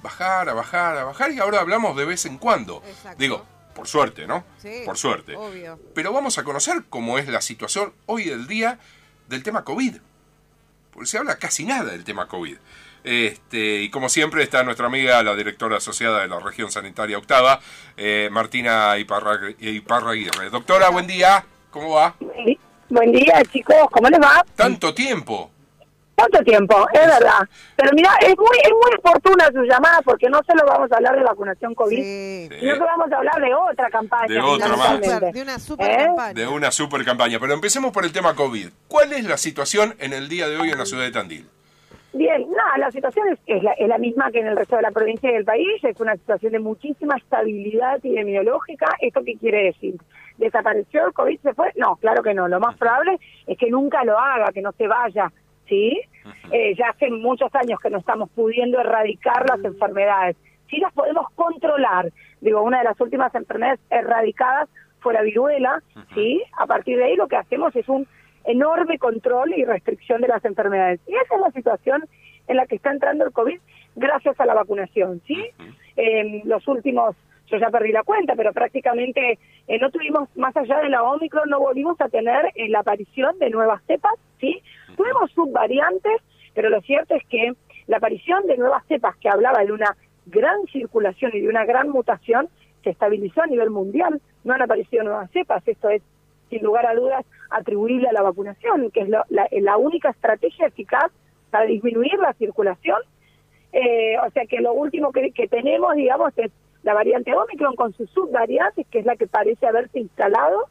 bajar, a bajar, a bajar, y ahora hablamos de vez en cuando. Exacto. Digo, por suerte, ¿no? Sí, por suerte. obvio. Pero vamos a conocer cómo es la situación hoy del día del tema COVID. Porque se habla casi nada del tema COVID. Y como siempre está nuestra amiga, la directora asociada de la región sanitaria octava, Martina Iparraguirre. Doctora, buen día, ¿cómo va? Buen día, chicos, ¿cómo les va? Tanto tiempo. ¿Cuánto tiempo? Es verdad. Pero mira, es muy oportuna su llamada porque no solo vamos a hablar de vacunación COVID, Sí. sino que vamos a hablar de otra campaña. De otra más. fundamentalmente. De una super campaña. De una super campaña. Pero empecemos por el tema COVID. ¿Cuál es la situación en el día de hoy en la ciudad de Tandil? Bien, nada, la situación es la misma que en el resto de la provincia y del país. Es una situación de muchísima estabilidad epidemiológica. ¿Esto qué quiere decir? ¿Desapareció el COVID? ¿Se fue? No, claro que no. Lo más probable es que nunca lo haga, que no se vaya, ¿sí? Ya hace muchos años que no estamos pudiendo erradicar las enfermedades. Sí las podemos controlar. Digo, una de las últimas enfermedades erradicadas fue la viruela, ¿sí? A partir de ahí lo que hacemos es un enorme control y restricción de las enfermedades. Y esa es la situación en la que está entrando el COVID gracias a la vacunación, ¿sí? Los últimos, yo ya perdí la cuenta, pero prácticamente no tuvimos, más allá de la Omicron, no volvimos a tener la aparición de nuevas cepas, ¿sí? Tuvimos subvariantes, pero lo cierto es que la aparición de nuevas cepas, que hablaba de una gran circulación y de una gran mutación, se estabilizó a nivel mundial. No han aparecido nuevas cepas. Esto es, sin lugar a dudas, atribuible a la vacunación, que es la única estrategia eficaz para disminuir la circulación. O sea que lo último que tenemos, digamos, es la variante Omicron con sus subvariantes, que es la que parece haberse instalado.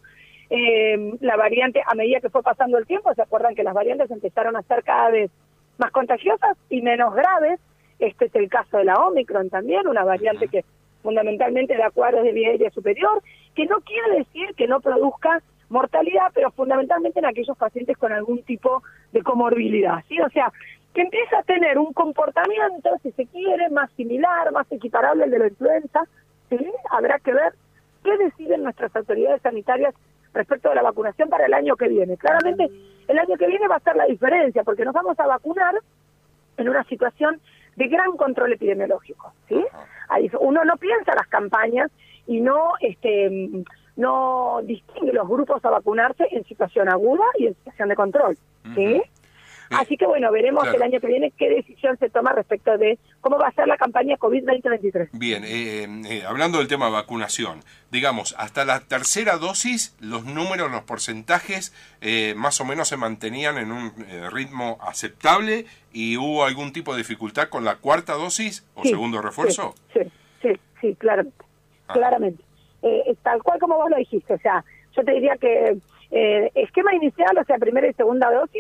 La variante, a medida que fue pasando el tiempo, se acuerdan que las variantes empezaron a ser cada vez más contagiosas y menos graves. Este es el caso de la Omicron también, una variante que fundamentalmente da cuadros de vía aérea superior, que no quiere decir que no produzca mortalidad, pero fundamentalmente en aquellos pacientes con algún tipo de comorbilidad, ¿sí? O sea, que empieza a tener un comportamiento, si se quiere, más similar, más equiparable al de la influenza, ¿sí? Habrá que ver qué deciden nuestras autoridades sanitarias respecto de la vacunación para el año que viene. Claramente, el año que viene va a ser la diferencia, porque nos vamos a vacunar en una situación de gran control epidemiológico, ¿sí? Ahí uno no piensa las campañas y no distingue los grupos a vacunarse en situación aguda y en situación de control, ¿sí? Así que bueno, veremos el año que viene qué decisión se toma respecto de cómo va a ser la campaña COVID 2023. Bien, hablando del tema vacunación, digamos, hasta la tercera dosis, los números, los porcentajes, más o menos se mantenían en un ritmo aceptable, y ¿hubo algún tipo de dificultad con la cuarta dosis o segundo refuerzo? Sí, claramente. Claramente. Tal cual como vos lo dijiste, o sea, yo te diría que esquema inicial, o sea, primera y segunda dosis,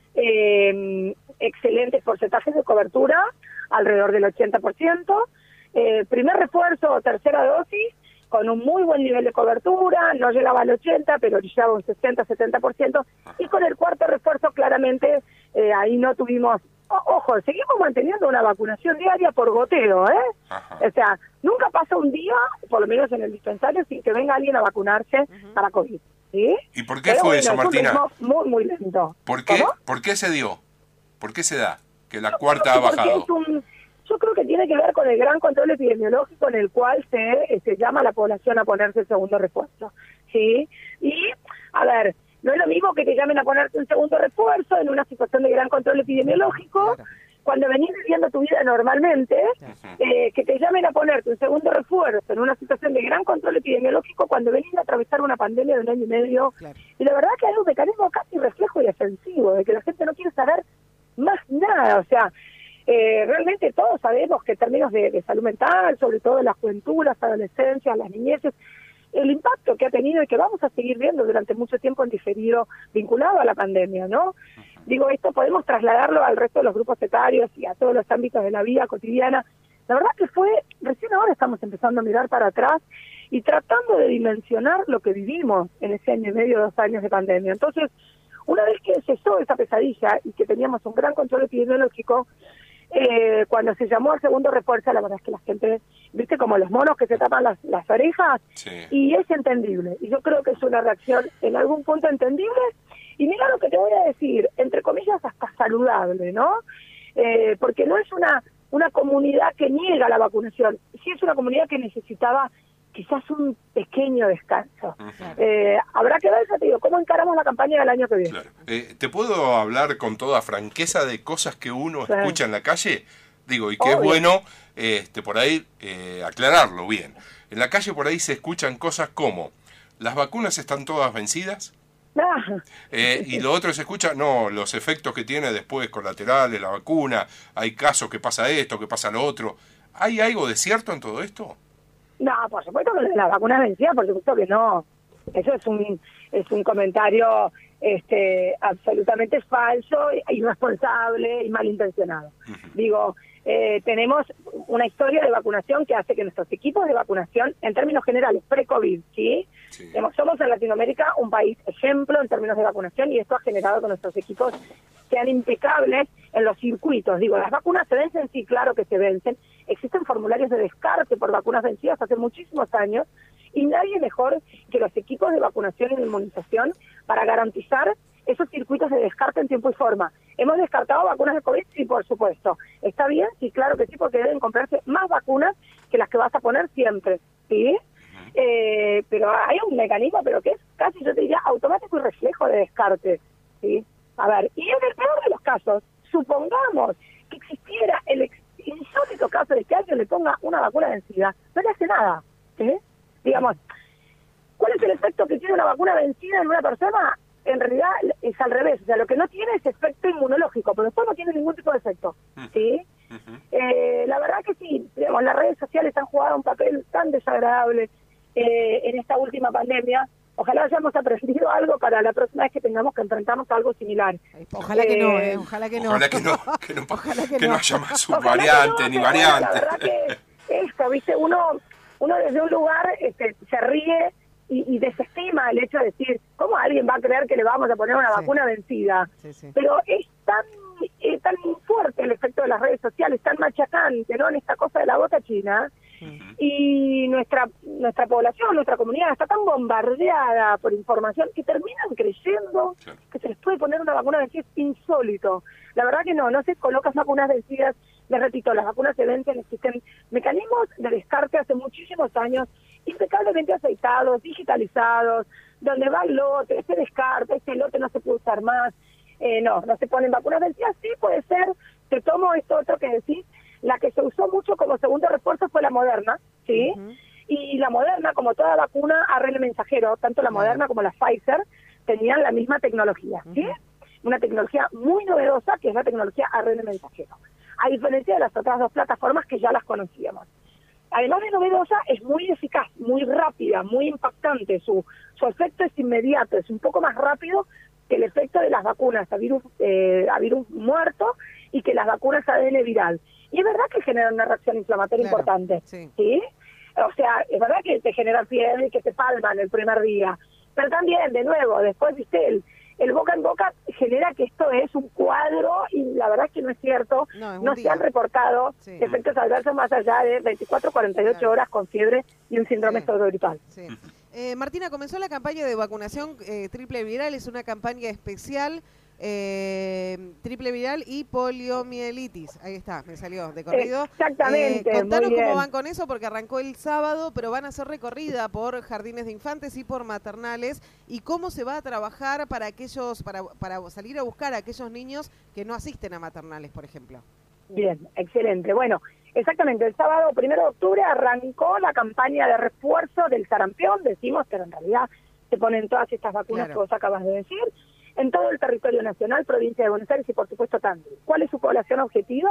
excelentes porcentajes de cobertura, alrededor del 80%, primer refuerzo o tercera dosis, con un muy buen nivel de cobertura, no llegaba al 80%, pero llegaba a un 60-70%, y con el cuarto refuerzo claramente ahí no tuvimos, ojo, seguimos manteniendo una vacunación diaria por goteo, o sea, nunca pasa un día, por lo menos en el dispensario, sin que venga alguien a vacunarse para COVID. ¿Sí? ¿Y por qué fue eso, Martina? Es un ritmo muy lento. ¿Por qué? ¿Por qué se dio? ¿Por qué se da que la cuarta ha bajado? Yo creo que tiene que ver con el gran control epidemiológico en el cual se llama a la población a ponerse el segundo refuerzo, ¿sí? Y, a ver, no es lo mismo que te llamen a ponerte un segundo refuerzo en una situación de gran control epidemiológico, cuando venís viviendo tu vida normalmente, que te llamen a ponerte un segundo refuerzo en una situación de gran control epidemiológico cuando venís a atravesar una pandemia de 1 año y medio. Y la verdad que hay un mecanismo casi reflejo y defensivo, de que la gente no quiere saber más nada. O sea, realmente todos sabemos que en términos de salud mental, sobre todo en la juventud, las adolescencias, las niñeces, el impacto que ha tenido y que vamos a seguir viendo durante mucho tiempo en diferido vinculado a la pandemia, ¿no? Digo, esto podemos trasladarlo al resto de los grupos etarios y a todos los ámbitos de la vida cotidiana. La verdad que recién ahora estamos empezando a mirar para atrás y tratando de dimensionar lo que vivimos en ese año y medio, 2 años de pandemia. Entonces, una vez que cesó esa pesadilla y que teníamos un gran control epidemiológico, cuando se llamó al segundo refuerzo, la verdad es que la gente, viste, como los monos que se tapan las orejas, y es entendible. Y yo creo que es una reacción en algún punto entendible, y mira lo que te voy a decir, entre comillas hasta saludable, ¿no? Porque no es una comunidad que niega la vacunación, sí es una comunidad que necesitaba quizás un pequeño descanso. Habrá que ver, ya te digo, cómo encaramos la campaña del año que viene. Claro. ¿Te puedo hablar con toda franqueza de cosas que uno escucha en la calle? Digo, y que es bueno por ahí aclararlo bien. En la calle por ahí se escuchan cosas como: las vacunas están todas vencidas. Y lo otro se escucha, no, los efectos que tiene después colaterales la vacuna, hay casos que pasa esto, que pasa lo otro. ¿Hay algo de cierto en todo esto? No, por supuesto que las vacunas vencidas, por supuesto que no. Eso es un comentario absolutamente falso, irresponsable y malintencionado. Digo, tenemos una historia de vacunación que hace que nuestros equipos de vacunación, en términos generales, pre-COVID, ¿sí? Somos en Latinoamérica un país ejemplo en términos de vacunación, y esto ha generado que nuestros equipos sean impecables en los circuitos. Digo, las vacunas se vencen, sí, claro que se vencen. Existen formularios de descarte por vacunas vencidas hace muchísimos años, y nadie mejor que los equipos de vacunación y de inmunización para garantizar esos circuitos de descarte en tiempo y forma. ¿Hemos descartado vacunas de COVID? Sí, por supuesto. ¿Está bien? Sí, claro que sí, porque deben comprarse más vacunas que las que vas a poner siempre, ¿sí? Pero hay un mecanismo, pero que es casi, yo te diría, automático y reflejo de descarte, ¿sí? A ver, y en el peor de los casos, supongamos que existiera el insólito caso de que alguien le ponga una vacuna vencida, no le hace nada, ¿sí? Digamos, ¿cuál es el efecto que tiene una vacuna vencida en una persona? En realidad es al revés, o sea, lo que no tiene es efecto inmunológico, pero después no tiene ningún tipo de efecto, ¿sí? La verdad que sí, digamos, las redes sociales han jugado un papel tan desagradable en esta última pandemia. Ojalá hayamos aprendido algo para la próxima vez que tengamos que enfrentarnos a algo similar. Ojalá que no, ojalá que no. Ojalá que no haya más subvariantes ni variantes. La verdad que esto, ¿viste? Uno desde un lugar se ríe y desestima el hecho de decir, ¿cómo alguien va a creer que le vamos a poner una vacuna vencida? Pero es tan fuerte el efecto de las redes sociales, tan machacante, ¿no? En esta cosa de la gota china. Y nuestra población, nuestra comunidad está tan bombardeada por información que terminan creyendo que se les puede poner una vacuna vencida. Es insólito. La verdad que no se colocan vacunas vencidas. Les repito, las vacunas se vencen, existen mecanismos de descarte hace muchísimos años, impecablemente aceitados, digitalizados, donde va el lote, se descarta, este lote no se puede usar más. No se ponen vacunas vencidas. Sí, puede ser. Te tomo esto otro que decís. La que se usó mucho como segundo refuerzo fue la Moderna, ¿sí? Y la Moderna, como toda vacuna ARN mensajero, tanto la Moderna como la Pfizer, tenían la misma tecnología, ¿sí? Una tecnología muy novedosa, que es la tecnología ARN mensajero, a diferencia de las otras dos plataformas que ya las conocíamos. Además de novedosa, es muy eficaz, muy rápida, muy impactante. Su efecto es inmediato, es un poco más rápido que el efecto de las vacunas a virus muerto y que las vacunas ADN viral. Y es verdad que generan una reacción inflamatoria importante, ¿sí? O sea, es verdad que te generan fiebre y que te palman el primer día. Pero también, de nuevo, después, viste, el boca en boca genera que esto es un cuadro, y la verdad es que no es cierto. No se han reportado efectos adversos más allá de 24 48 horas con fiebre y un síndrome pseudogripal. Martina, comenzó la campaña de vacunación triple viral. Es una campaña especial. Triple viral y poliomielitis. Ahí está, me salió de corrido. Exactamente. Contanos cómo van con eso, porque arrancó el sábado, pero van a ser recorrida por jardines de infantes y por maternales. Y cómo se va a trabajar para aquellos, para salir a buscar a aquellos niños que no asisten a maternales, por ejemplo. Bien, excelente. Bueno, exactamente, el sábado 1 de octubre arrancó la campaña de refuerzo del sarampión, decimos, pero en realidad se ponen todas estas vacunas que vos acabas de decir, en todo el territorio nacional, provincia de Buenos Aires y por supuesto Tandil. ¿Cuál es su población objetivo,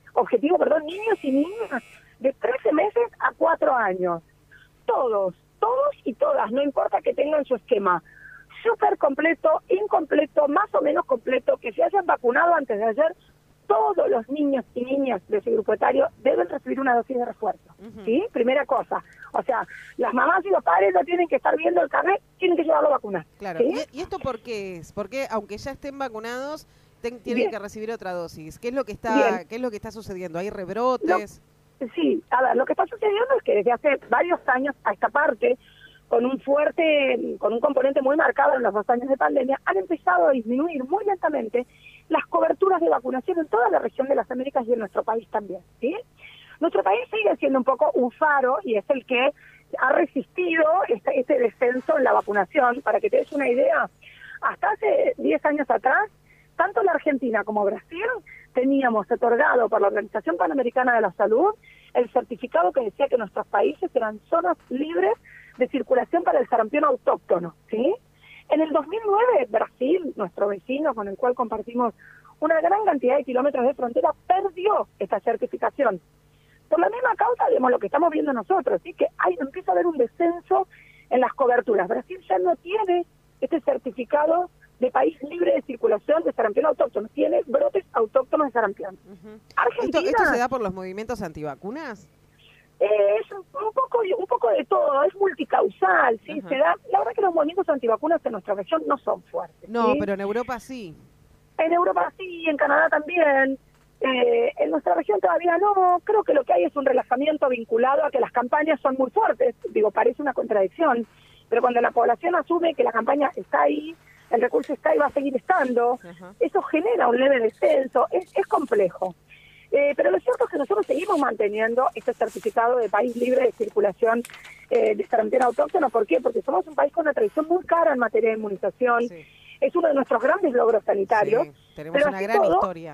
niños y niñas de 13 meses a 4 años. Todos y todas, no importa que tengan su esquema súper completo, incompleto, más o menos completo, que se hayan vacunado antes de ayer. Todos los niños y niñas de ese grupo etario deben recibir una dosis de refuerzo, ¿sí? Primera cosa. O sea, las mamás y los padres no tienen que estar viendo el carnet, tienen que llevarlo a vacunar. Claro. ¿Sí? ¿Y esto por qué es? Porque aunque ya estén vacunados, tienen que recibir otra dosis. ¿Qué es lo que está sucediendo? ¿Hay rebrotes? Sí, a ver, lo que está sucediendo es que desde hace varios años a esta parte, con un componente muy marcado en los 2 años de pandemia, han empezado a disminuir muy lentamente las coberturas de vacunación en toda la región de las Américas y en nuestro país también, ¿sí? Nuestro país sigue siendo un poco un faro y es el que ha resistido este descenso en la vacunación. Para que te des una idea, hasta hace 10 años atrás, tanto la Argentina como Brasil teníamos otorgado por la Organización Panamericana de la Salud el certificado que decía que nuestros países eran zonas libres de circulación para el sarampión autóctono, ¿sí? En el 2009, Brasil, nuestro vecino con el cual compartimos una gran cantidad de kilómetros de frontera, perdió esta certificación. Por la misma causa, digamos, lo que estamos viendo nosotros, ¿sí? Que empieza a haber un descenso en las coberturas. Brasil ya no tiene este certificado de país libre de circulación de sarampión autóctono, tiene brotes autóctonos de sarampión. Argentina, ¿Esto se da por los movimientos antivacunas? Es un poco de todo, es multicausal, ¿sí? Se da, la verdad que los movimientos antivacunas en nuestra región no son fuertes. No, ¿sí? pero en Europa sí. En Europa sí, en Canadá también. En nuestra región todavía no. Creo que lo que hay es un relajamiento vinculado a que las campañas son muy fuertes. Digo, parece una contradicción, pero cuando la población asume que la campaña está ahí, el recurso está y va a seguir estando, eso genera un leve descenso, es complejo. Pero lo cierto es que nosotros seguimos manteniendo este certificado de país libre de circulación de sarampión autóctono. ¿Por qué? Porque somos un país con una tradición muy cara en materia de inmunización. Sí. Es uno de nuestros grandes logros sanitarios. Sí, tenemos una gran historia.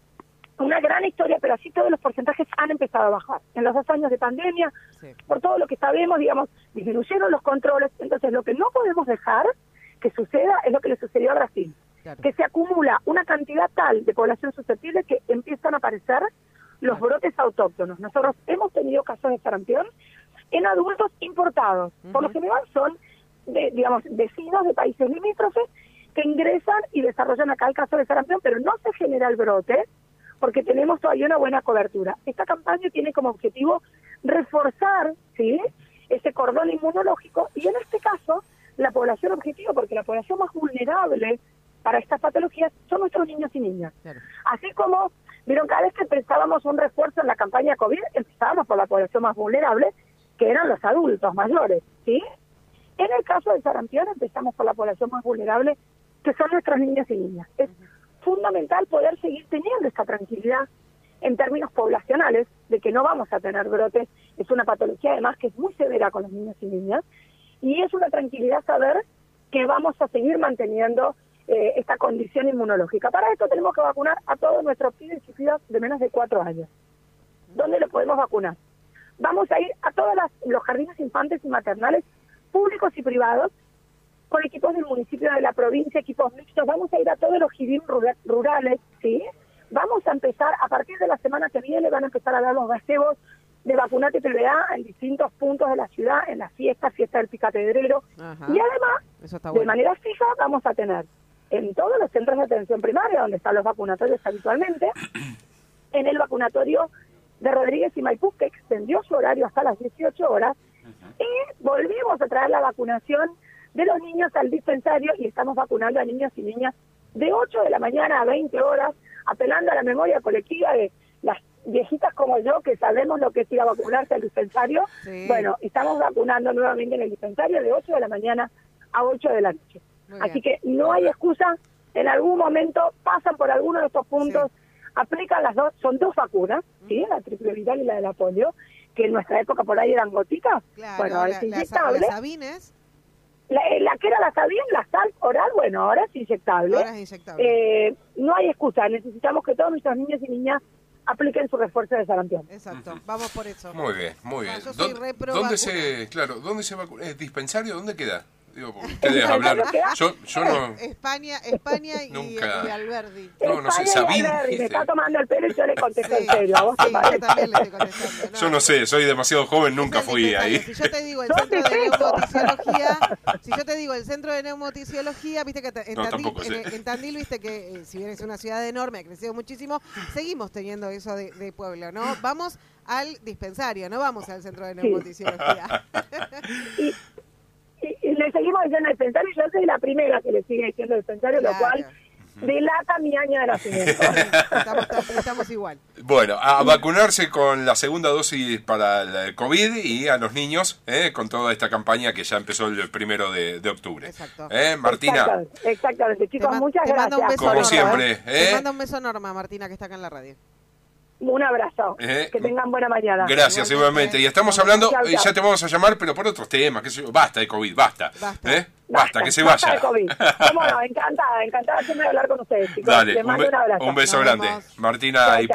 Una gran historia, pero así todos los porcentajes han empezado a bajar. En los 2 años de pandemia, por todo lo que sabemos, digamos, disminuyeron los controles. Entonces, lo que no podemos dejar que suceda es lo que le sucedió a Brasil. Claro. Que se acumula una cantidad tal de población susceptible que empiezan a aparecer los brotes autóctonos. Nosotros hemos tenido casos de sarampión en adultos importados. Por lo general son, digamos, vecinos de países limítrofes que ingresan y desarrollan acá el caso de sarampión, pero no se genera el brote porque tenemos todavía una buena cobertura. Esta campaña tiene como objetivo reforzar, ¿sí?, ese cordón inmunológico y en este caso la población objetivo, porque la población más vulnerable para estas patologías son nuestros niños y niñas. Claro. Así como, vieron, cada vez que pensábamos un refuerzo en la campaña COVID, empezábamos por la población más vulnerable, que eran los adultos mayores, ¿sí? En el caso del sarampión empezamos por la población más vulnerable, que son nuestros niños y niñas. Es fundamental poder seguir teniendo esta tranquilidad en términos poblacionales, de que no vamos a tener brotes. Es una patología además que es muy severa con los niños y niñas, y es una tranquilidad saber que vamos a seguir manteniendo esta condición inmunológica. Para esto tenemos que vacunar a todos nuestros pibes y pibas de menos de 4 años. ¿Dónde lo podemos vacunar? Vamos a ir a todos los jardines infantes y maternales, públicos y privados, con equipos del municipio de la provincia, equipos mixtos. Vamos a ir a todos los jardines rurales, ¿sí? Vamos a empezar, a partir de la semana que viene, van a empezar a dar los gazebos de Vacunate PBA en distintos puntos de la ciudad, en la fiesta del Picatedrero. Y además, de manera fija, vamos a tener en todos los centros de atención primaria, donde están los vacunatorios habitualmente, en el vacunatorio de Rodríguez y Maipú, que extendió su horario hasta las 18 horas, y volvimos a traer la vacunación de los niños al dispensario, y estamos vacunando a niños y niñas de 8 de la mañana a 20 horas, apelando a la memoria colectiva de las viejitas como yo, que sabemos lo que es ir a vacunarse al dispensario. Bueno, estamos vacunando nuevamente en el dispensario de 8 de la mañana a 8 de la noche. Así que no hay excusa, en algún momento pasan por alguno de estos puntos, aplican las dos, son 2 vacunas, ¿sí?, la triple viral y la de la polio, que en nuestra época por ahí eran gotitas. Claro, bueno, es inyectable. Las Sabines. La que era la Sabin, la sal oral, bueno, ahora es inyectable. Ahora es inyectable. No hay excusa, necesitamos que todos nuestros niños y niñas apliquen su refuerzo de sarampión. Exacto, vamos por eso. Muy bien, muy bien. Yo soy ¿Dónde se vacuna? ¿Dispensario? ¿Dónde queda? Digo, porque ustedes hablar. Yo no. España y Alberdi. No sé, Sabín. Me está tomando el pelo y yo le contesto en serio. ¿A vos te parece? Yo también le estoy contestando. Yo no sé, soy demasiado joven, nunca fui ahí. Si yo te digo el centro de neumoticiología, viste que en Tandil, viste que si bien es una ciudad enorme, ha crecido muchísimo, seguimos teniendo eso de pueblo, ¿no? Vamos al dispensario, no vamos al centro de neumoticiología. Y le seguimos diciendo dispensario, yo soy la primera que le sigue diciendo dispensario, claro. Lo cual delata mi año de nacimiento. Estamos igual. Bueno, a vacunarse con la segunda dosis para el COVID y a los niños con toda esta campaña que ya empezó el 1 de octubre. Exacto. Martina. Exactamente. Chicos, muchas te mando un gracias. beso Como Norma, siempre. Te mando un beso, Norma, Martina, que está acá en la radio. Un abrazo. Que tengan buena mañana. Gracias, igualmente. Y estamos hablando, ya te vamos a llamar, pero por otros temas, qué sé yo. Basta de COVID, basta. Basta, que se basta vaya. de COVID. ¿Cómo no? Encantada siempre de hablar con ustedes, chicos. Dale, Les mando un abrazo. un beso Nos grande. vemos. Martina Chao, y